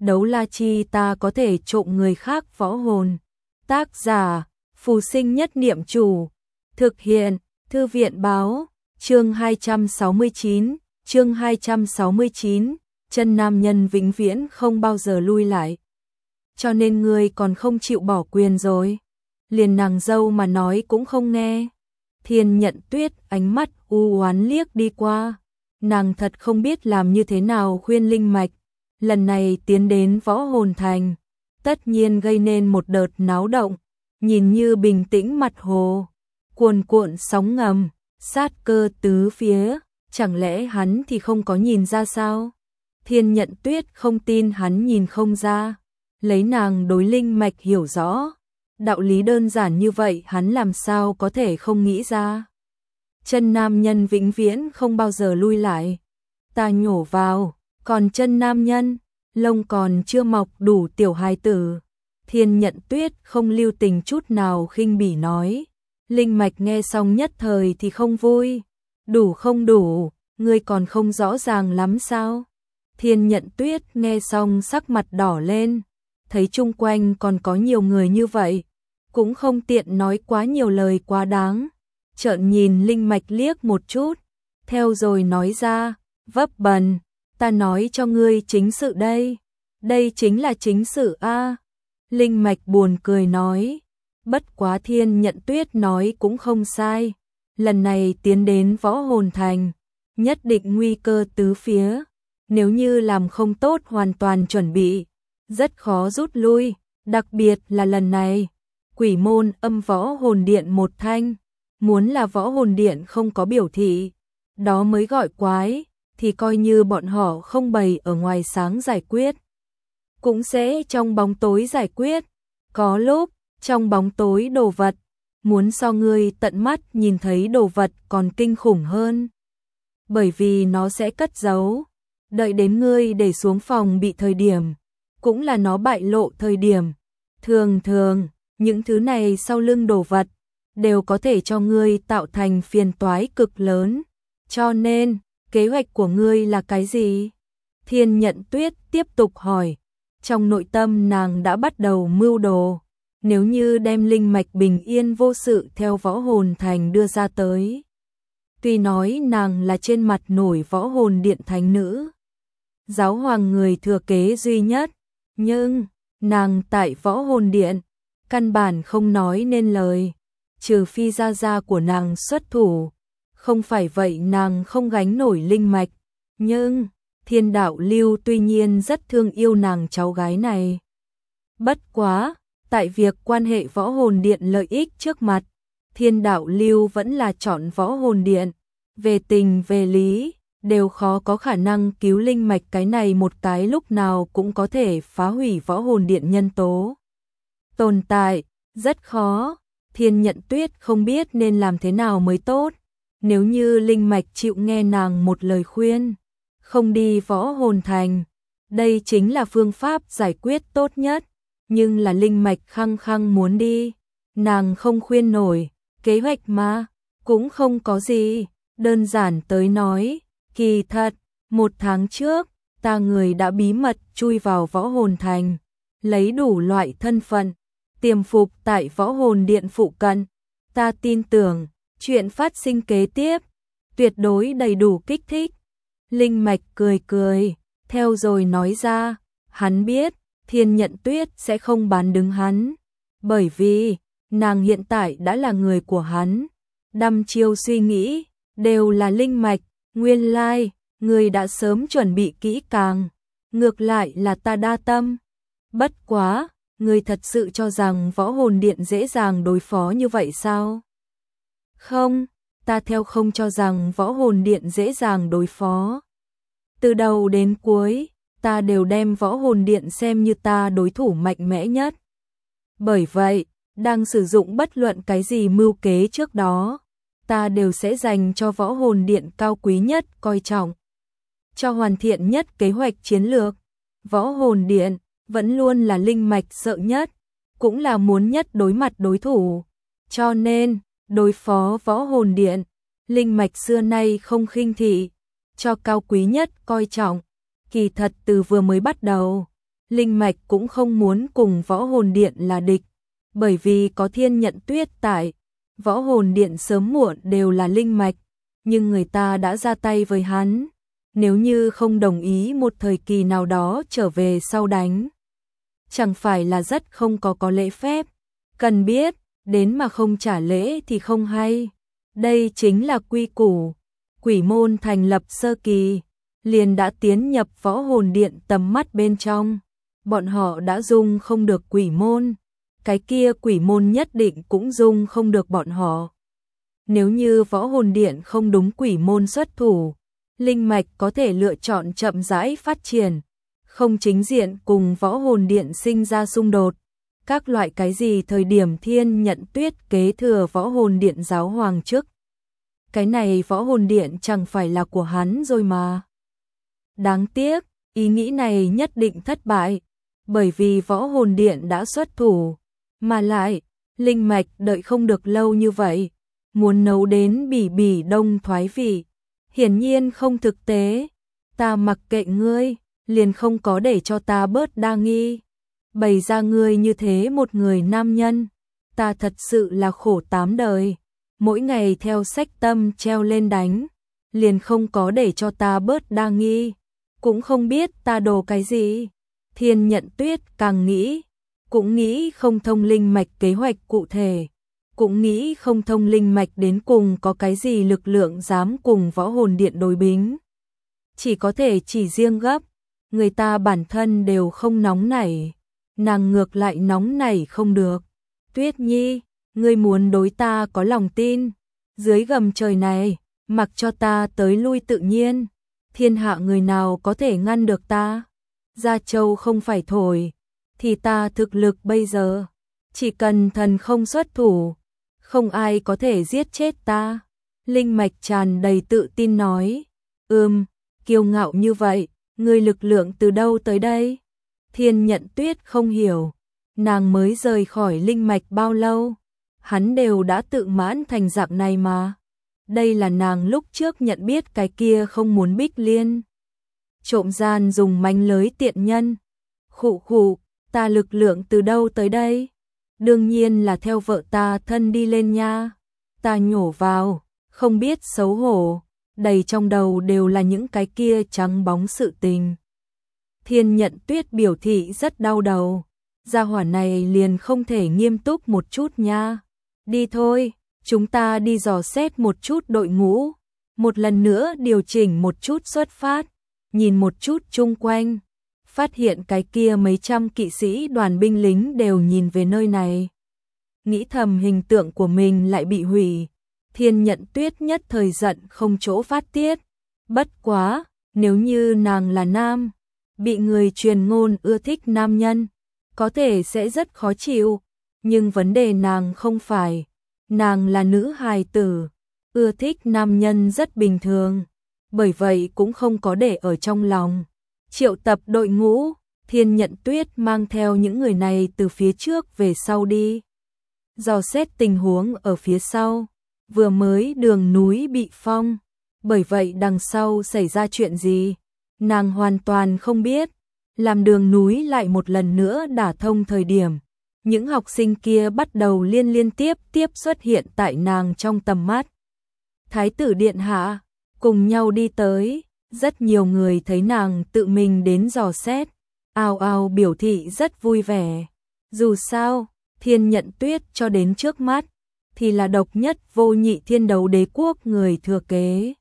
đấu la chi ta có thể trộm người khác võ hồn. Tác giả, Phù Sinh Nhất Niệm Chủ. Thực hiện, Thư viện báo, chương 269, chân nam nhân vĩnh viễn không bao giờ lui lại. Cho nên ngươi còn không chịu bỏ quyền rồi. Liền nàng dâu mà nói cũng không nghe. Thiên Nhận Tuyết ánh mắt u oán liếc đi qua. Nàng thật không biết làm như thế nào khuyên Linh Mạch. Lần này tiến đến Võ Hồn Thành, tất nhiên gây nên một đợt náo động. Nhìn như bình tĩnh mặt hồ, cuồn cuộn sóng ngầm, sát cơ tứ phía, chẳng lẽ hắn thì không có nhìn ra sao? Thiên Nhận Tuyết không tin hắn nhìn không ra, lấy nàng đối Linh Mạch hiểu rõ, đạo lý đơn giản như vậy hắn làm sao có thể không nghĩ ra. Chân nam nhân vĩnh viễn không bao giờ lui lại. Ta nhổ vào, còn chân nam nhân, lông còn chưa mọc đủ tiểu hài tử. Thiên Nhận Tuyết không lưu tình chút nào khinh bỉ nói. Linh Mạch nghe xong nhất thời thì không vui. Đủ không đủ, ngươi còn không rõ ràng lắm sao? Thiên Nhận Tuyết nghe xong sắc mặt đỏ lên. Thấy chung quanh còn có nhiều người như vậy, cũng không tiện nói quá nhiều lời quá đáng. Trợn nhìn Linh Mạch liếc một chút, theo rồi nói ra, vấp bần, ta nói cho ngươi chính sự đây. Đây chính là chính sự a. Linh Mạch buồn cười nói, bất quá Thiên Nhận Tuyết nói cũng không sai. Lần này tiến đến Võ Hồn Thành, nhất định nguy cơ tứ phía. Nếu như làm không tốt hoàn toàn chuẩn bị, rất khó rút lui, đặc biệt là lần này. Quỷ môn âm Võ Hồn Điện một thanh, muốn là Võ Hồn Điện không có biểu thị, đó mới gọi quái, thì coi như bọn họ không bày ở ngoài sáng giải quyết, cũng sẽ trong bóng tối giải quyết. Có lúc, trong bóng tối đồ vật, muốn so ngươi tận mắt nhìn thấy đồ vật còn kinh khủng hơn. Bởi vì nó sẽ cất giấu, đợi đến ngươi để xuống phòng bị thời điểm, cũng là nó bại lộ thời điểm. Thường thường, những thứ này sau lưng đồ vật, đều có thể cho ngươi tạo thành phiền toái cực lớn. Cho nên, kế hoạch của ngươi là cái gì? Thiên Nhận Tuyết tiếp tục hỏi. Trong nội tâm nàng đã bắt đầu mưu đồ. Nếu như đem Linh Mạch bình yên vô sự theo Võ Hồn Thành đưa ra tới. Tuy nói nàng là trên mặt nổi Võ Hồn Điện thánh nữ, giáo hoàng người thừa kế duy nhất, nhưng nàng tại Võ Hồn Điện, căn bản không nói nên lời, trừ phi gia gia của nàng xuất thủ. Không phải vậy nàng không gánh nổi Linh Mạch. Nhưng Thiên Đạo Lưu tuy nhiên rất thương yêu nàng cháu gái này. Bất quá, tại việc quan hệ Võ Hồn Điện lợi ích trước mặt, Thiên Đạo Lưu vẫn là chọn Võ Hồn Điện. Về tình về lý, đều khó có khả năng cứu Linh Mạch, cái này một cái lúc nào cũng có thể phá hủy Võ Hồn Điện nhân tố tồn tại, rất khó. Thiên Nhận Tuyết không biết nên làm thế nào mới tốt. Nếu như Linh Mạch chịu nghe nàng một lời khuyên, không đi Võ Hồn Thành, đây chính là phương pháp giải quyết tốt nhất. Nhưng là Linh Mạch khăng khăng muốn đi, nàng không khuyên nổi. Kế hoạch mà, cũng không có gì. Đơn giản tới nói, kỳ thật, 1 tháng trước, ta người đã bí mật chui vào Võ Hồn Thành, lấy đủ loại thân phận, tiềm phục tại Võ Hồn Điện phụ cận. Ta tin tưởng, chuyện phát sinh kế tiếp, tuyệt đối đầy đủ kích thích. Linh Mạch cười cười, theo rồi nói ra, hắn biết, Thiên Nhận Tuyết sẽ không bán đứng hắn, bởi vì, nàng hiện tại đã là người của hắn. Đăm chiêu suy nghĩ, đều là Linh Mạch, nguyên lai, người đã sớm chuẩn bị kỹ càng, ngược lại là ta đa tâm. Bất quá, người thật sự cho rằng Võ Hồn Điện dễ dàng đối phó như vậy sao? Không, ta theo không cho rằng Võ Hồn Điện dễ dàng đối phó. Từ đầu đến cuối, ta đều đem Võ Hồn Điện xem như ta đối thủ mạnh mẽ nhất. Bởi vậy, đang sử dụng bất luận cái gì mưu kế trước đó, ta đều sẽ dành cho Võ Hồn Điện cao quý nhất coi trọng, cho hoàn thiện nhất kế hoạch chiến lược. Võ Hồn Điện vẫn luôn là Linh Mạch sợ nhất, cũng là muốn nhất đối mặt đối thủ. Cho nên, đối phó Võ Hồn Điện, Linh Mạch xưa nay không khinh thị, cho cao quý nhất coi trọng. Kỳ thật từ vừa mới bắt đầu, Linh Mạch cũng không muốn cùng Võ Hồn Điện là địch, bởi vì có Thiên Nhận Tuyết tại, Võ Hồn Điện sớm muộn đều là Linh Mạch, nhưng người ta đã ra tay với hắn, nếu như không đồng ý một thời kỳ nào đó trở về sau đánh, chẳng phải là rất không có lễ phép, cần biết, đến mà không trả lễ thì không hay. Đây chính là quy củ. Quỷ môn thành lập sơ kỳ, liền đã tiến nhập Võ Hồn Điện tầm mắt bên trong. Bọn họ đã dung không được quỷ môn, cái kia quỷ môn nhất định cũng dung không được bọn họ. Nếu như Võ Hồn Điện không đúng quỷ môn xuất thủ, Linh Mạch có thể lựa chọn chậm rãi phát triển, không chính diện cùng Võ Hồn Điện sinh ra xung đột. Các loại cái gì thời điểm Thiên Nhận Tuyết kế thừa Võ Hồn Điện giáo hoàng chức. Cái này Võ Hồn Điện chẳng phải là của hắn rồi mà. Đáng tiếc, ý nghĩ này nhất định thất bại, bởi vì Võ Hồn Điện đã xuất thủ, mà lại, Linh Mạch đợi không được lâu như vậy, muốn nấu đến bỉ bỉ đông thoái vị, hiển nhiên không thực tế. Ta mặc kệ ngươi, liền không có để cho ta bớt đa nghi. Bày ra ngươi như thế một người nam nhân, ta thật sự là khổ 8 đời, mỗi ngày theo sách tâm treo lên đánh, liền không có để cho ta bớt đa nghi, cũng không biết ta đồ cái gì. Thiên Nhận Tuyết càng nghĩ, cũng nghĩ không thông Linh Mạch kế hoạch cụ thể, cũng nghĩ không thông Linh Mạch đến cùng có cái gì lực lượng dám cùng Võ Hồn Điện đối bính. Chỉ có thể chỉ riêng gấp, người ta bản thân đều không nóng nảy, nàng ngược lại nóng nảy không được. Tuyết Nhi, ngươi muốn đối ta có lòng tin, dưới gầm trời này, mặc cho ta tới lui tự nhiên, thiên hạ người nào có thể ngăn được ta. Gia Châu không phải thổi, thì ta thực lực bây giờ, chỉ cần thần không xuất thủ, không ai có thể giết chết ta. Linh Mạch tràn đầy tự tin nói, kiêu ngạo như vậy, ngươi lực lượng từ đâu tới đây? Thiên Nhận Tuyết không hiểu, nàng mới rời khỏi Linh Mạch bao lâu, hắn đều đã tự mãn thành dạng này mà. Đây là nàng lúc trước nhận biết cái kia không muốn Bích Liên trộm gian dùng mánh lưới tiện nhân. Khụ khụ, ta lực lượng từ đâu tới đây? Đương nhiên là theo vợ ta thân đi lên nha. Ta nhổ vào, không biết xấu hổ, đầy trong đầu đều là những cái kia trắng bóng sự tình. Thiên Nhận Tuyết biểu thị rất đau đầu, gia hỏa này liền không thể nghiêm túc một chút nha. Đi thôi, chúng ta đi dò xét một chút đội ngũ, một lần nữa điều chỉnh một chút xuất phát, nhìn một chút chung quanh, phát hiện cái kia mấy trăm kỵ sĩ đoàn binh lính đều nhìn về nơi này. Nghĩ thầm hình tượng của mình lại bị hủy, Thiên Nhận Tuyết nhất thời giận không chỗ phát tiết. Bất quá, nếu như nàng là nam, bị người truyền ngôn ưa thích nam nhân, có thể sẽ rất khó chịu, nhưng vấn đề nàng không phải, nàng là nữ hài tử, ưa thích nam nhân rất bình thường, bởi vậy cũng không có để ở trong lòng. Triệu tập đội ngũ, Thiên Nhận Tuyết mang theo những người này từ phía trước về sau đi. Dò xét tình huống ở phía sau, vừa mới đường núi bị phong, bởi vậy đằng sau xảy ra chuyện gì, nàng hoàn toàn không biết. Làm đường núi lại một lần nữa đả thông thời điểm, những học sinh kia bắt đầu liên tiếp xuất hiện tại nàng trong tầm mắt. Thái tử điện hạ, cùng nhau đi tới, rất nhiều người thấy nàng tự mình đến dò xét, ào ào biểu thị rất vui vẻ. Dù sao, Thiên Nhận Tuyết cho đến trước mắt, thì là độc nhất vô nhị Thiên Đấu Đế Quốc người thừa kế.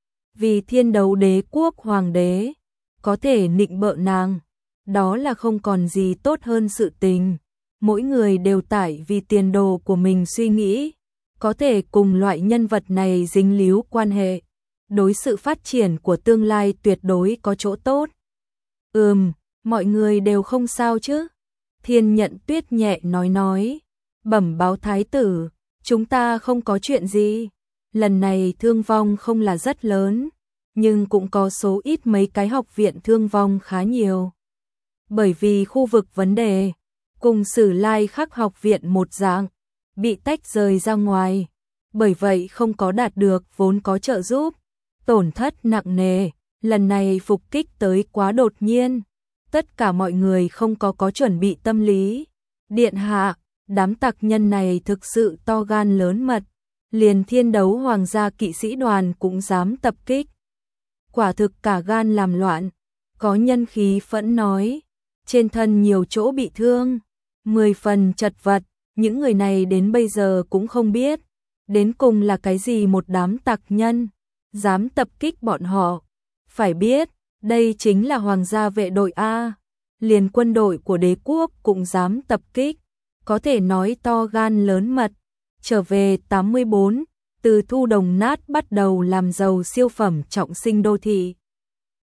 Vì Thiên Đấu Đế Quốc hoàng đế, có thể nịnh bợ nàng, đó là không còn gì tốt hơn sự tình. Mỗi người đều tại vì tiền đồ của mình suy nghĩ, có thể cùng loại nhân vật này dính líu quan hệ, đối sự phát triển của tương lai tuyệt đối có chỗ tốt. Mọi người đều không sao chứ? Thiên Nhận Tuyết nhẹ nói, bẩm báo thái tử, chúng ta không có chuyện gì. Lần này thương vong không là rất lớn, nhưng cũng có số ít mấy cái học viện thương vong khá nhiều. Bởi vì khu vực vấn đề, cùng Sử Lai Khắc học viện một dạng, bị tách rời ra ngoài, bởi vậy không có đạt được vốn có trợ giúp, tổn thất nặng nề, lần này phục kích tới quá đột nhiên. tất cả mọi người không có chuẩn bị tâm lý. Điện hạ, đám tặc nhân này thực sự to gan lớn mật, liền Thiên Đấu Hoàng gia kỵ sĩ đoàn cũng dám tập kích. Quả thực cả gan làm loạn. Có nhân khí phẫn nói, trên thân nhiều chỗ bị thương, 10 phần chật vật, những người này đến bây giờ cũng không biết, đến cùng là cái gì một đám tặc nhân, dám tập kích bọn họ. Phải biết, đây chính là hoàng gia vệ đội A, liền quân đội của đế quốc cũng dám tập kích, có thể nói to gan lớn mật. Trở về 84, từ thu đồng nát bắt đầu làm giàu siêu phẩm trọng sinh đô thị.